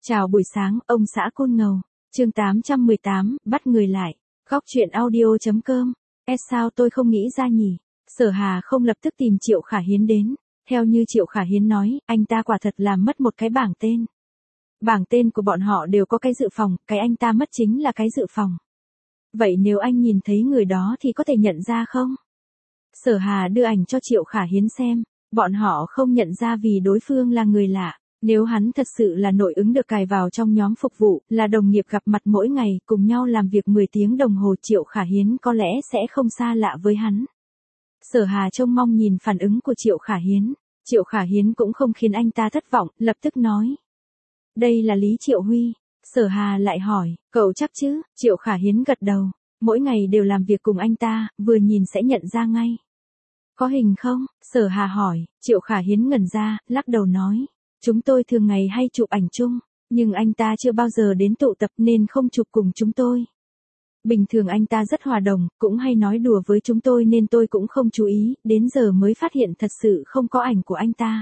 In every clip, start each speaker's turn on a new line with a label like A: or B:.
A: Chào buổi sáng, ông xã Côn Ngầu. Chương 818, bắt người lại. Góc truyện audio.com. Sao tôi không nghĩ ra nhỉ? Sở Hà không lập tức tìm Triệu Khả Hiến đến. Theo như Triệu Khả Hiến nói, anh ta quả thật làm mất một cái bảng tên. Bảng tên của bọn họ đều có cái dự phòng, cái anh ta mất chính là cái dự phòng. Vậy nếu anh nhìn thấy người đó thì có thể nhận ra không? Sở Hà đưa ảnh cho Triệu Khả Hiến xem. Bọn họ không nhận ra vì đối phương là người lạ. Nếu hắn thật sự là nội ứng được cài vào trong nhóm phục vụ, là đồng nghiệp gặp mặt mỗi ngày, cùng nhau làm việc 10 tiếng đồng hồ, Triệu Khả Hiến có lẽ sẽ không xa lạ với hắn. Sở Hà trông mong nhìn phản ứng của Triệu Khả Hiến. Triệu Khả Hiến cũng không khiến anh ta thất vọng, lập tức nói. Đây là Lý Triệu Huy. Sở Hà lại hỏi, cậu chắc chứ? Triệu Khả Hiến gật đầu. Mỗi ngày đều làm việc cùng anh ta, vừa nhìn sẽ nhận ra ngay. Có hình không? Sở Hà hỏi. Triệu Khả Hiến ngẩn ra, lắc đầu nói. Chúng tôi thường ngày hay chụp ảnh chung, nhưng anh ta chưa bao giờ đến tụ tập nên không chụp cùng chúng tôi. Bình thường anh ta rất hòa đồng, cũng hay nói đùa với chúng tôi nên tôi cũng không chú ý, đến giờ mới phát hiện thật sự không có ảnh của anh ta.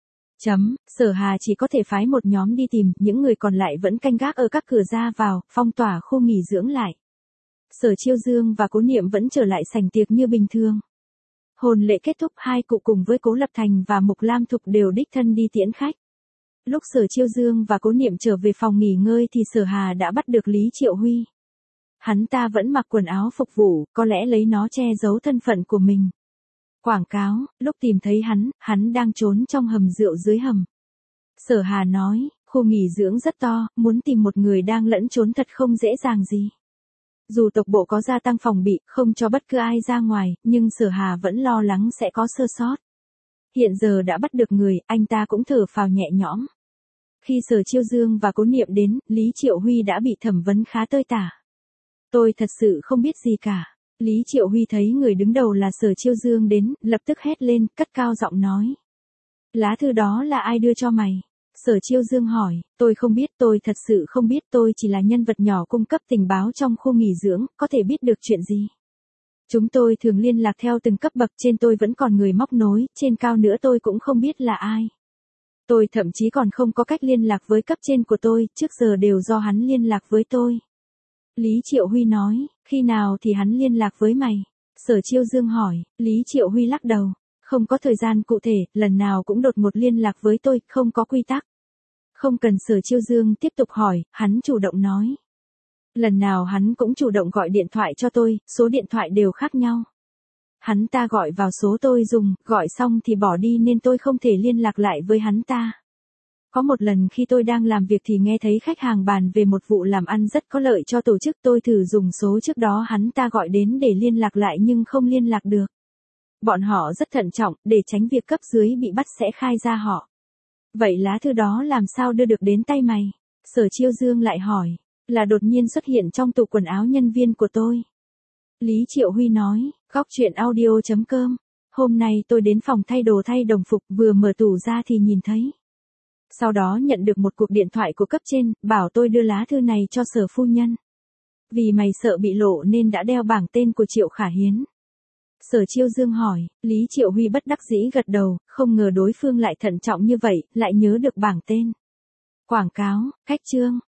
A: Sở Hà chỉ có thể phái một nhóm đi tìm, những người còn lại vẫn canh gác ở các cửa ra vào, phong tỏa khu nghỉ dưỡng lại. Sở Chiêu Dương và Cố Niệm vẫn trở lại sảnh tiệc như bình thường. Hôn lễ kết thúc, hai cụ cùng với Cố Lập Thành và Mục Lam Thục đều đích thân đi tiễn khách. Lúc Sở Chiêu Dương và Cố Niệm trở về phòng nghỉ ngơi thì Sở Hà đã bắt được Lý Triệu Huy. Hắn ta vẫn mặc quần áo phục vụ, có lẽ lấy nó che giấu thân phận của mình. Quảng cáo, lúc tìm thấy hắn đang trốn trong hầm rượu dưới hầm. Sở Hà nói, khu nghỉ dưỡng rất to, muốn tìm một người đang lẫn trốn thật không dễ dàng gì. Dù tộc bộ có gia tăng phòng bị, không cho bất cứ ai ra ngoài, nhưng Sở Hà vẫn lo lắng sẽ có sơ sót. Hiện giờ đã bắt được người, anh ta cũng thở phào nhẹ nhõm. Khi Sở Chiêu Dương và Cố Niệm đến, Lý Triệu Huy đã bị thẩm vấn khá tơi tả. Tôi thật sự không biết gì cả. Lý Triệu Huy thấy người đứng đầu là Sở Chiêu Dương đến, lập tức hét lên, cất cao giọng nói. Lá thư đó là ai đưa cho mày? Sở Chiêu Dương hỏi, tôi không biết, tôi thật sự không biết, tôi chỉ là nhân vật nhỏ cung cấp tình báo trong khu nghỉ dưỡng, có thể biết được chuyện gì. Chúng tôi thường liên lạc theo từng cấp bậc, trên tôi vẫn còn người móc nối, trên cao nữa tôi cũng không biết là ai. Tôi thậm chí còn không có cách liên lạc với cấp trên của tôi, trước giờ đều do hắn liên lạc với tôi. Lý Triệu Huy nói, khi nào thì hắn liên lạc với mày? Sở Chiêu Dương hỏi, Lý Triệu Huy lắc đầu, không có thời gian cụ thể, lần nào cũng đột ngột liên lạc với tôi, không có quy tắc. Không cần Sở Chiêu Dương tiếp tục hỏi, hắn chủ động nói. Lần nào hắn cũng chủ động gọi điện thoại cho tôi, số điện thoại đều khác nhau. Hắn ta gọi vào số tôi dùng, gọi xong thì bỏ đi nên tôi không thể liên lạc lại với hắn ta. Có một lần khi tôi đang làm việc thì nghe thấy khách hàng bàn về một vụ làm ăn rất có lợi cho tổ chức, tôi thử dùng số trước đó hắn ta gọi đến để liên lạc lại nhưng không liên lạc được. Bọn họ rất thận trọng, để tránh việc cấp dưới bị bắt sẽ khai ra họ. Vậy lá thư đó làm sao đưa được đến tay mày? Sở Chiêu Dương lại hỏi, là đột nhiên xuất hiện trong tủ quần áo nhân viên của tôi. Lý Triệu Huy nói, góc truyện audio.com. Hôm nay tôi đến phòng thay đồ thay đồng phục, vừa mở tủ ra thì nhìn thấy. Sau đó nhận được một cuộc điện thoại của cấp trên, bảo tôi đưa lá thư này cho Sở phu nhân. Vì mày sợ bị lộ nên đã đeo bảng tên của Triệu Khả Hiến. Sở Chiêu Dương hỏi, Lý Triệu Huy bất đắc dĩ gật đầu, không ngờ đối phương lại thận trọng như vậy, lại nhớ được bảng tên. Quảng cáo, cách chương.